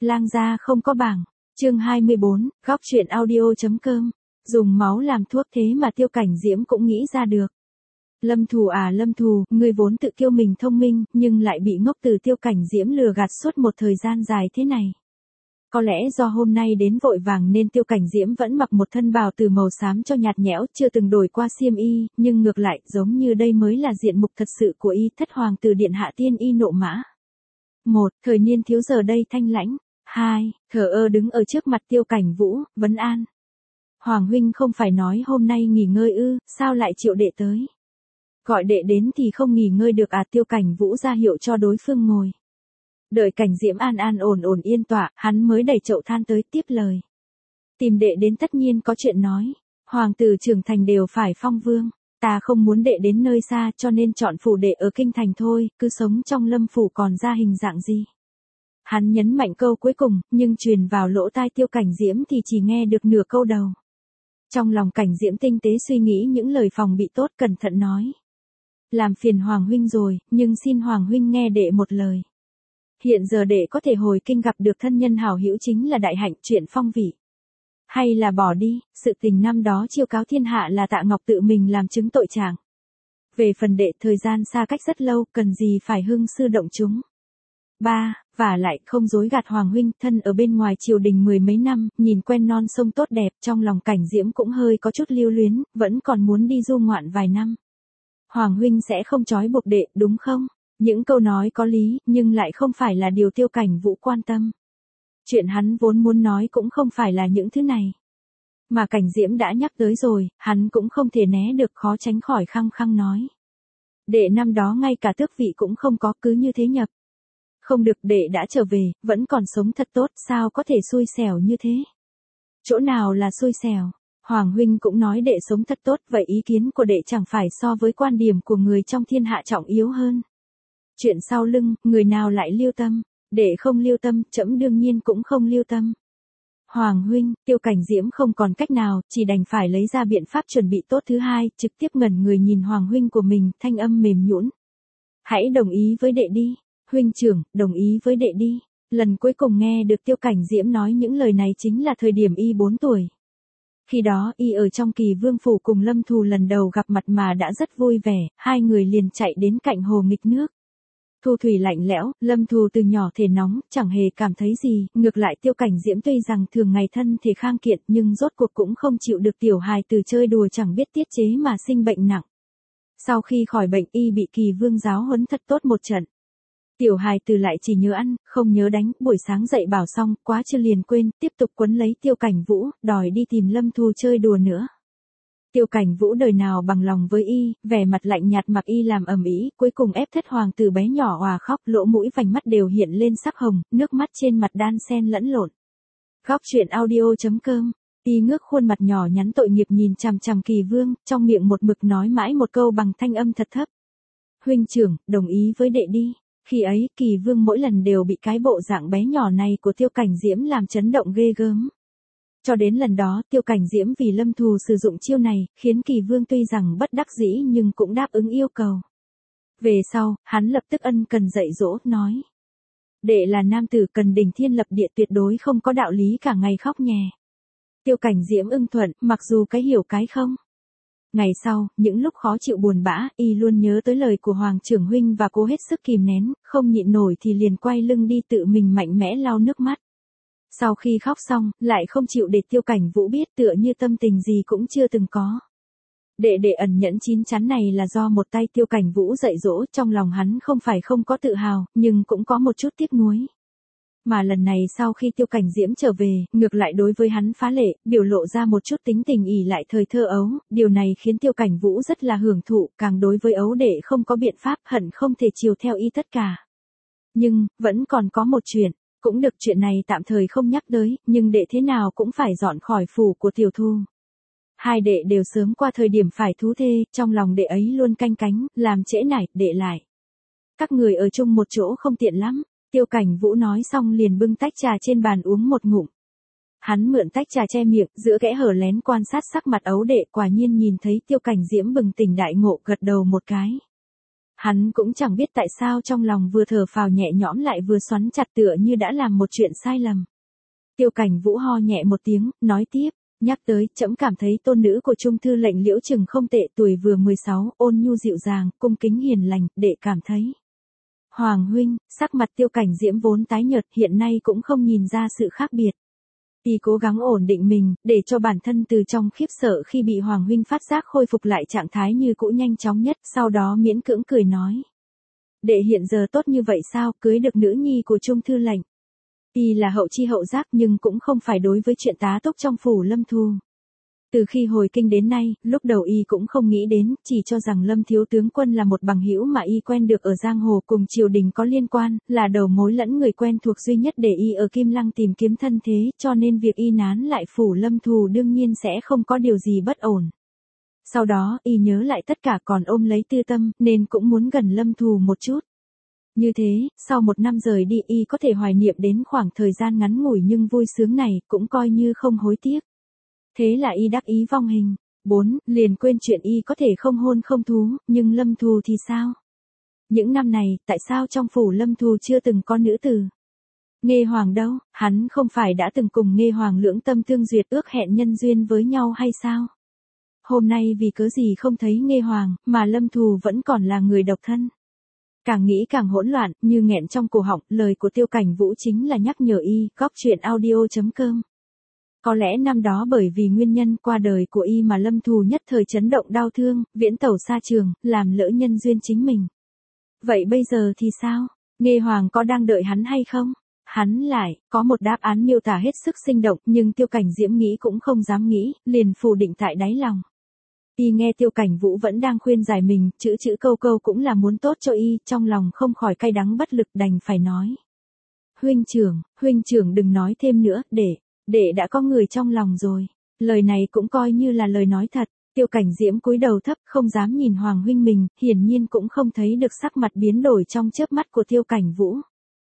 lang gia không có bảng. Chương 24, góc truyện audio.com. Dùng máu làm thuốc thế mà Tiêu Cảnh Diễm cũng nghĩ ra được. Lâm Thù à Lâm Thù, ngươi vốn tự kiêu mình thông minh, nhưng lại bị ngốc từ Tiêu Cảnh Diễm lừa gạt suốt một thời gian dài thế này. Có lẽ do hôm nay đến vội vàng nên Tiêu Cảnh Diễm vẫn mặc một thân bào từ màu xám cho nhạt nhẽo, chưa từng đổi qua xiêm y, nhưng ngược lại, giống như đây mới là diện mục thật sự của y, thất hoàng tử điện hạ tiên y nộ mã. 1. Thời niên thiếu giờ đây thanh lãnh. 2. Thờ ơ đứng ở trước mặt Tiêu Cảnh Vũ, vấn an. Hoàng huynh không phải nói hôm nay nghỉ ngơi ư, sao lại triệu đệ tới? Gọi đệ đến thì không nghỉ ngơi được à? Tiêu Cảnh Vũ ra hiệu cho đối phương ngồi. Đợi Cảnh Diễm an an ổn ổn yên tọa, hắn mới đẩy chậu than tới tiếp lời. Tìm đệ đến tất nhiên có chuyện nói, hoàng tử trưởng thành đều phải phong vương, ta không muốn đệ đến nơi xa cho nên chọn phủ đệ ở kinh thành thôi, cứ sống trong lâm phủ còn ra hình dạng gì. Hắn nhấn mạnh câu cuối cùng, nhưng truyền vào lỗ tai Tiêu Cảnh Diễm thì chỉ nghe được nửa câu đầu. Trong lòng Cảnh Diễm tinh tế suy nghĩ những lời phòng bị tốt, cẩn thận nói. Làm phiền Hoàng huynh rồi, nhưng xin Hoàng huynh nghe đệ một lời. Hiện giờ đệ có thể hồi kinh gặp được thân nhân hảo hữu chính là đại hạnh, chuyện phong vị. Hay là bỏ đi, sự tình năm đó chiêu cáo thiên hạ là Tạ Ngọc tự mình làm chứng tội trạng. Về phần đệ, thời gian xa cách rất lâu, cần gì phải hưng sư động chúng. 3. Và lại không dối gạt Hoàng huynh, thân ở bên ngoài triều đình mười mấy năm, nhìn quen non sông tốt đẹp, trong lòng Cảnh Diễm cũng hơi có chút lưu luyến, vẫn còn muốn đi du ngoạn vài năm. Hoàng huynh sẽ không trói buộc đệ, đúng không? Những câu nói có lý, nhưng lại không phải là điều Tiêu Cảnh Vũ quan tâm. Chuyện hắn vốn muốn nói cũng không phải là những thứ này. Mà Cảnh Diễm đã nhắc tới rồi, hắn cũng không thể né được, khó tránh khỏi khăng khăng nói. Đệ năm đó ngay cả tước vị cũng không có, cứ như thế nhập. Không được, đệ đã trở về, vẫn còn sống thật tốt, sao có thể xui xẻo như thế? Chỗ nào là xui xẻo? Hoàng huynh cũng nói đệ sống thật tốt, vậy ý kiến của đệ chẳng phải so với quan điểm của người trong thiên hạ trọng yếu hơn. Chuyện sau lưng, người nào lại lưu tâm? Đệ không lưu tâm, trẫm đương nhiên cũng không lưu tâm. Hoàng huynh, Tiêu Cảnh Diễm không còn cách nào, chỉ đành phải lấy ra biện pháp chuẩn bị tốt thứ hai, trực tiếp ngẩn người nhìn Hoàng huynh của mình, thanh âm mềm nhũn. Hãy đồng ý với đệ đi. Huynh trưởng, đồng ý với đệ đi. Lần cuối cùng nghe được Tiêu Cảnh Diễm nói những lời này chính là thời điểm y 4 tuổi. Khi đó y ở trong Kỳ Vương phủ cùng Lâm Thù lần đầu gặp mặt mà đã rất vui vẻ, hai người liền chạy đến cạnh hồ nghịch nước. Thu thủy lạnh lẽo, Lâm Thù từ nhỏ thể nóng, chẳng hề cảm thấy gì, ngược lại Tiêu Cảnh Diễm tuy rằng thường ngày thân thể khang kiện nhưng rốt cuộc cũng không chịu được tiểu hài từ chơi đùa chẳng biết tiết chế mà sinh bệnh nặng. Sau khi khỏi bệnh y bị Kỳ Vương giáo huấn thật tốt một trận. Tiểu hài từ lại chỉ nhớ ăn, không nhớ đánh, buổi sáng dậy bảo xong, quá chưa liền quên, tiếp tục quấn lấy Tiêu Cảnh Vũ, đòi đi tìm Lâm Thù chơi đùa nữa. Tiêu Cảnh Vũ đời nào bằng lòng với y, vẻ mặt lạnh nhạt mặc y làm ầm ĩ, cuối cùng ép thất hoàng tử bé nhỏ òa khóc, lỗ mũi vành mắt đều hiện lên sắc hồng, nước mắt trên mặt đan xen lẫn lộn. Góc truyện audio.com. Y ngước khuôn mặt nhỏ nhắn tội nghiệp nhìn chằm chằm Kỳ Vương, trong miệng một mực nói mãi một câu bằng thanh âm thật thấp. Huynh trưởng, đồng ý với đệ đi. Khi ấy, Kỳ Vương mỗi lần đều bị cái bộ dạng bé nhỏ này của Tiêu Cảnh Diễm làm chấn động ghê gớm. Cho đến lần đó, Tiêu Cảnh Diễm vì Lâm Thù sử dụng chiêu này, khiến Kỳ Vương tuy rằng bất đắc dĩ nhưng cũng đáp ứng yêu cầu. Về sau, hắn lập tức ân cần dạy dỗ, nói. Đệ là nam tử cần đỉnh thiên lập địa, tuyệt đối không có đạo lý cả ngày khóc nhè. Tiêu Cảnh Diễm ưng thuận, mặc dù cái hiểu cái không. Ngày sau, những lúc khó chịu buồn bã, y luôn nhớ tới lời của Hoàng trưởng huynh và cố hết sức kìm nén, không nhịn nổi thì liền quay lưng đi tự mình mạnh mẽ lau nước mắt. Sau khi khóc xong, lại không chịu để Tiêu Cảnh Vũ biết, tựa như tâm tình gì cũng chưa từng có. Đệ ẩn nhẫn chín chắn này là do một tay Tiêu Cảnh Vũ dạy dỗ, trong lòng hắn không phải không có tự hào, nhưng cũng có một chút tiếc nuối. Mà lần này sau khi Tiêu Cảnh Diễm trở về, ngược lại đối với hắn phá lệ, biểu lộ ra một chút tính tình ỷ lại thời thơ ấu, điều này khiến Tiêu Cảnh Vũ rất là hưởng thụ, càng đối với ấu đệ không có biện pháp, hận không thể chiều theo y tất cả. Nhưng, vẫn còn có một chuyện, cũng được, chuyện này tạm thời không nhắc tới, nhưng đệ thế nào cũng phải dọn khỏi phủ của Tiểu Thu. Hai đệ đều sớm qua thời điểm phải thú thê, trong lòng đệ ấy luôn canh cánh, làm trễ nải, đệ lại. Các người ở chung một chỗ không tiện lắm. Tiêu Cảnh Vũ nói xong liền bưng tách trà trên bàn uống một ngụm. Hắn mượn tách trà che miệng, giữa kẽ hở lén quan sát sắc mặt ấu đệ, quả nhiên nhìn thấy Tiêu Cảnh Diễm bừng tỉnh đại ngộ, gật đầu một cái. Hắn cũng chẳng biết tại sao trong lòng vừa thở phào nhẹ nhõm lại vừa xoắn chặt tựa như đã làm một chuyện sai lầm. Tiêu Cảnh Vũ ho nhẹ một tiếng, nói tiếp, nhắc tới, trẫm cảm thấy tôn nữ của Trung thư lệnh Liễu Trừng không tệ, tuổi vừa 16, ôn nhu dịu dàng, cung kính hiền lành, đệ cảm thấy. Hoàng huynh, sắc mặt Tiêu Cảnh Diễm vốn tái nhợt, hiện nay cũng không nhìn ra sự khác biệt. Y cố gắng ổn định mình, để cho bản thân từ trong khiếp sợ khi bị Hoàng huynh phát giác khôi phục lại trạng thái như cũ nhanh chóng nhất, sau đó miễn cưỡng cười nói. Đệ hiện giờ tốt như vậy sao, cưới được nữ nhi của Trung thư lệnh. Y là hậu chi hậu giác nhưng cũng không phải đối với chuyện tá túc trong phủ Lâm Thù. Từ khi hồi kinh đến nay, lúc đầu y cũng không nghĩ đến, chỉ cho rằng Lâm thiếu tướng quân là một bằng hữu mà y quen được ở giang hồ cùng triều đình có liên quan, là đầu mối lẫn người quen thuộc duy nhất để y ở Kim Lăng tìm kiếm thân thế, cho nên việc y nán lại phủ Lâm Thù đương nhiên sẽ không có điều gì bất ổn. Sau đó, y nhớ lại tất cả còn ôm lấy tư tâm, nên cũng muốn gần Lâm Thù một chút. Như thế, sau một năm rời đi y có thể hoài niệm đến khoảng thời gian ngắn ngủi nhưng vui sướng này, cũng coi như không hối tiếc. Thế là y đắc ý vong hình. 4. Liền quên chuyện y có thể không hôn không thú, nhưng Lâm Thù thì sao? Những năm này, tại sao trong phủ Lâm Thù chưa từng có nữ tử? Nghê Hoàng đâu, hắn không phải đã từng cùng Nghê Hoàng lưỡng tâm tương duyệt ước hẹn nhân duyên với nhau hay sao? Hôm nay vì cớ gì không thấy Nghê Hoàng, mà Lâm Thù vẫn còn là người độc thân. Càng nghĩ càng hỗn loạn, như nghẹn trong cổ họng, lời của Tiêu Cảnh Vũ chính là nhắc nhở y, góc chuyện audio.com. Có lẽ năm đó bởi vì nguyên nhân qua đời của y mà Lâm Thù nhất thời chấn động đau thương, viễn tẩu xa trường, làm lỡ nhân duyên chính mình. Vậy bây giờ thì sao? Nghê Hoàng có đang đợi hắn hay không? Hắn lại, có một đáp án miêu tả hết sức sinh động, nhưng Tiêu Cảnh Diễm nghĩ cũng không dám nghĩ, liền phủ định tại đáy lòng. Y nghe Tiêu Cảnh Vũ vẫn đang khuyên giải mình, chữ câu câu cũng là muốn tốt cho y, trong lòng không khỏi cay đắng bất lực đành phải nói. Huynh trưởng đừng nói thêm nữa, đệ đã có người trong lòng rồi. Lời này cũng coi như là lời nói thật. Tiêu Cảnh Diễm cúi đầu thấp, không dám nhìn Hoàng huynh mình, hiển nhiên cũng không thấy được sắc mặt biến đổi trong chớp mắt của Tiêu Cảnh Vũ.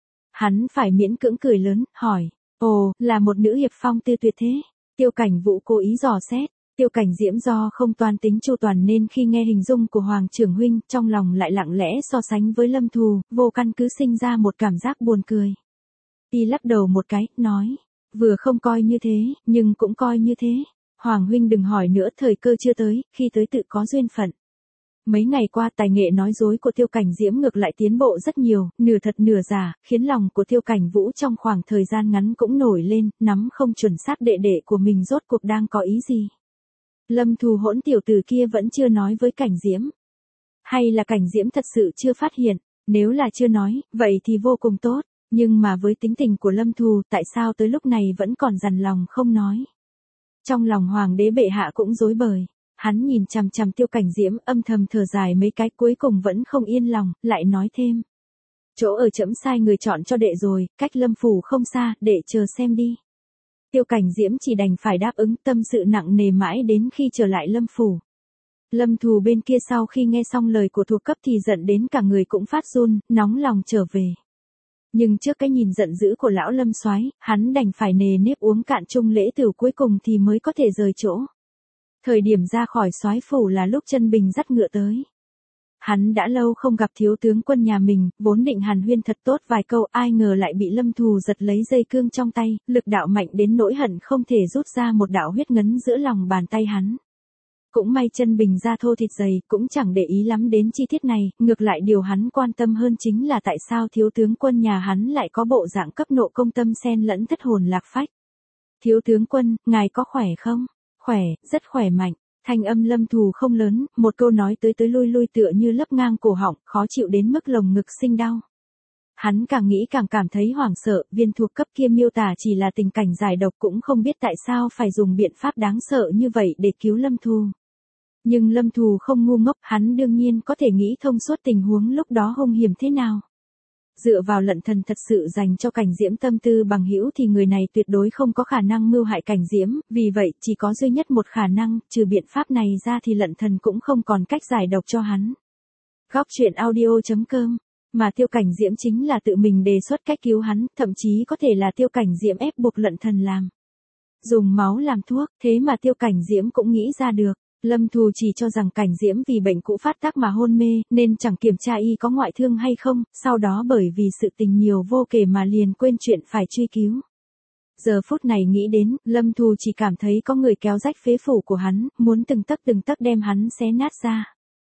Hắn phải miễn cưỡng cười lớn, hỏi, ồ, là một nữ hiệp phong tư tuyệt thế. Tiêu Cảnh Vũ cố ý dò xét. Tiêu Cảnh Diễm do không toan tính chu toàn nên khi nghe hình dung của Hoàng trưởng huynh, trong lòng lại lặng lẽ so sánh với Lâm Thù, vô căn cứ sinh ra một cảm giác buồn cười. Y lắc đầu một cái, nói, vừa không coi như thế, nhưng cũng coi như thế. Hoàng huynh đừng hỏi nữa, thời cơ chưa tới, khi tới tự có duyên phận. Mấy ngày qua tài nghệ nói dối của Tiêu Cảnh Diễm ngược lại tiến bộ rất nhiều, nửa thật nửa giả, khiến lòng của Tiêu Cảnh Vũ trong khoảng thời gian ngắn cũng nổi lên, nắm không chuẩn xác đệ đệ của mình rốt cuộc đang có ý gì. Lâm Thù hỗn tiểu tử kia vẫn chưa nói với Cảnh Diễm. Hay là Cảnh Diễm thật sự chưa phát hiện, nếu là chưa nói, vậy thì vô cùng tốt, nhưng mà với tính tình của Lâm Thù, tại sao tới lúc này vẫn còn dằn lòng không nói. Trong lòng Hoàng đế bệ hạ cũng rối bời, hắn nhìn chằm chằm Tiêu Cảnh Diễm âm thầm thở dài mấy cái cuối cùng vẫn không yên lòng, lại nói thêm. Chỗ ở trẫm sai người chọn cho đệ rồi, cách Lâm phủ không xa, đệ chờ xem đi. Tiêu Cảnh Diễm chỉ đành phải đáp ứng, tâm sự nặng nề mãi đến khi trở lại Lâm phủ. Lâm Thù bên kia sau khi nghe xong lời của thuộc cấp thì giận đến cả người cũng phát run, nóng lòng trở về. Nhưng trước cái nhìn giận dữ của lão Lâm soái, hắn đành phải nề nếp uống cạn chung lễ tửu cuối cùng thì mới có thể rời chỗ. Thời điểm ra khỏi soái phủ là lúc Chân Bình dắt ngựa tới. Hắn đã lâu không gặp thiếu tướng quân nhà mình, vốn định hàn huyên thật tốt vài câu, ai ngờ lại bị Lâm Thù giật lấy dây cương trong tay, lực đạo mạnh đến nỗi hận không thể rút ra một đạo huyết ngấn giữa lòng bàn tay hắn. Cũng may Chân Bình da thô thịt dày, cũng chẳng để ý lắm đến chi tiết này, ngược lại điều hắn quan tâm hơn chính là tại sao thiếu tướng quân nhà hắn lại có bộ dạng cấp nộ công tâm xen lẫn thất hồn lạc phách. Thiếu tướng quân, ngài có khỏe không? Khỏe, rất khỏe mạnh. Thanh âm Lâm Thù không lớn, một câu nói tới lui lui tựa như lấp ngang cổ họng, khó chịu đến mức lồng ngực sinh đau. Hắn càng nghĩ càng cảm thấy hoảng sợ, viên thuộc cấp kia miêu tả chỉ là tình cảnh giải độc, cũng không biết tại sao phải dùng biện pháp đáng sợ như vậy để cứu Lâm Thù. Nhưng Lâm Thù không ngu ngốc, hắn đương nhiên có thể nghĩ thông suốt tình huống lúc đó hung hiểm thế nào. Dựa vào lận thần thật sự dành cho Cảnh Diễm tâm tư bằng hữu thì người này tuyệt đối không có khả năng mưu hại Cảnh Diễm, vì vậy chỉ có duy nhất một khả năng, trừ biện pháp này ra thì lận thần cũng không còn cách giải độc cho hắn. Góc chuyện audio.com, mà Tiêu Cảnh Diễm chính là tự mình đề xuất cách cứu hắn, thậm chí có thể là Tiêu Cảnh Diễm ép buộc lận thần làm. Dùng máu làm thuốc, thế mà Tiêu Cảnh Diễm cũng nghĩ ra được. Lâm Thù chỉ cho rằng Cảnh Diễm vì bệnh cũ phát tác mà hôn mê, nên chẳng kiểm tra y có ngoại thương hay không, sau đó bởi vì sự tình nhiều vô kể mà liền quên chuyện phải truy cứu. Giờ phút này nghĩ đến, Lâm Thù chỉ cảm thấy có người kéo rách phế phủ của hắn, muốn từng tấc đem hắn xé nát ra.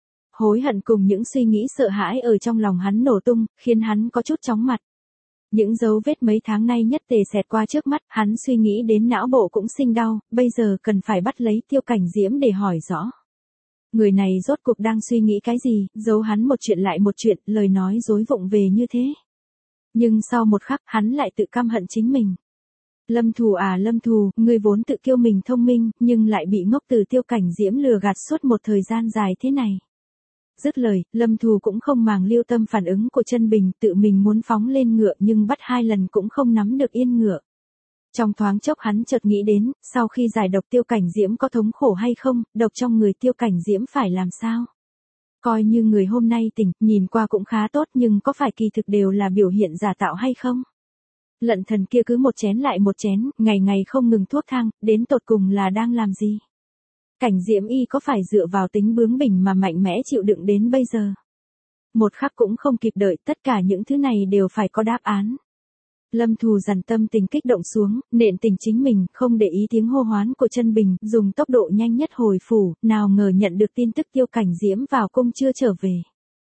Hối hận cùng những suy nghĩ sợ hãi ở trong lòng hắn nổ tung, khiến hắn có chút chóng mặt. Những dấu vết mấy tháng nay nhất tề xẹt qua trước mắt, hắn suy nghĩ đến não bộ cũng sinh đau, bây giờ cần phải bắt lấy Tiêu Cảnh Diễm để hỏi rõ. Người này rốt cuộc đang suy nghĩ cái gì, giấu hắn một chuyện lại một chuyện, lời nói dối vụng về như thế. Nhưng sau một khắc, hắn lại tự căm hận chính mình. Lâm Thù à Lâm Thù, ngươi vốn tự kiêu mình thông minh, nhưng lại bị ngốc từ Tiêu Cảnh Diễm lừa gạt suốt một thời gian dài thế này. Dứt lời, Lâm Thù cũng không màng lưu tâm phản ứng của Chân Bình, tự mình muốn phóng lên ngựa nhưng bắt 2 lần cũng không nắm được yên ngựa. Trong thoáng chốc hắn chợt nghĩ đến, sau khi giải độc Tiêu Cảnh Diễm có thống khổ hay không, độc trong người Tiêu Cảnh Diễm phải làm sao? Coi như người hôm nay tỉnh, nhìn qua cũng khá tốt nhưng có phải kỳ thực đều là biểu hiện giả tạo hay không? Lận Thần kia cứ một chén lại một chén, ngày ngày không ngừng thuốc thang, đến tột cùng là đang làm gì? Cảnh Diễm y có phải dựa vào tính bướng bỉnh mà mạnh mẽ chịu đựng đến bây giờ? Một khắc cũng không kịp đợi, tất cả những thứ này đều phải có đáp án. Lâm Thù dằn tâm tình kích động xuống, nện tình chính mình, không để ý tiếng hô hoán của Chân Bình, dùng tốc độ nhanh nhất hồi phủ, nào ngờ nhận được tin tức Tiêu Cảnh Diễm vào cung chưa trở về.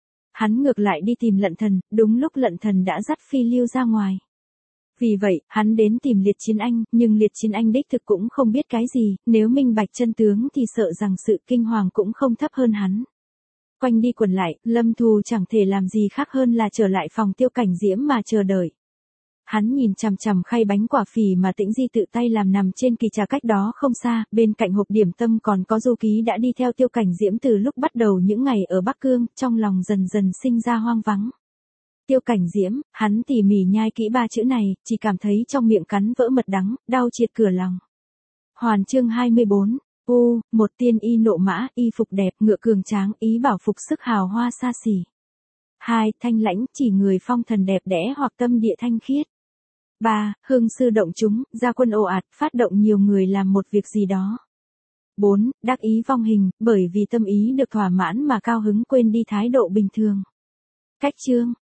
Hắn ngược lại đi tìm Lận Thần, đúng lúc Lận Thần đã dắt Phi Lưu ra ngoài. Vì vậy, hắn đến tìm Liệt Chiến Anh, nhưng Liệt Chiến Anh đích thực cũng không biết cái gì, nếu minh bạch chân tướng thì sợ rằng sự kinh hoàng cũng không thấp hơn hắn. Quanh đi quẩn lại, Lâm Thù chẳng thể làm gì khác hơn là trở lại phòng Tiêu Cảnh Diễm mà chờ đợi. Hắn nhìn chằm chằm khay bánh quả phì mà Tĩnh Di tự tay làm nằm trên kỳ trà cách đó không xa, bên cạnh hộp điểm tâm còn có du ký đã đi theo Tiêu Cảnh Diễm từ lúc bắt đầu những ngày ở Bắc Cương, trong lòng dần dần sinh ra hoang vắng. Tiêu Cảnh Diễm, hắn tỉ mỉ nhai kỹ 3 chữ này, chỉ cảm thấy trong miệng cắn vỡ mật đắng, đau triệt cửa lòng. Hoàn chương 24, một tiên y nộ mã, y phục đẹp, ngựa cường tráng, ý bảo phục sức hào hoa xa xỉ. 2. Thanh lãnh, chỉ người phong thần đẹp đẽ hoặc tâm địa thanh khiết. 3. Hương sư động chúng, gia quân ồ ạt, phát động nhiều người làm một việc gì đó. 4. Đắc ý vong hình, bởi vì tâm ý được thỏa mãn mà cao hứng quên đi thái độ bình thường. Cách chương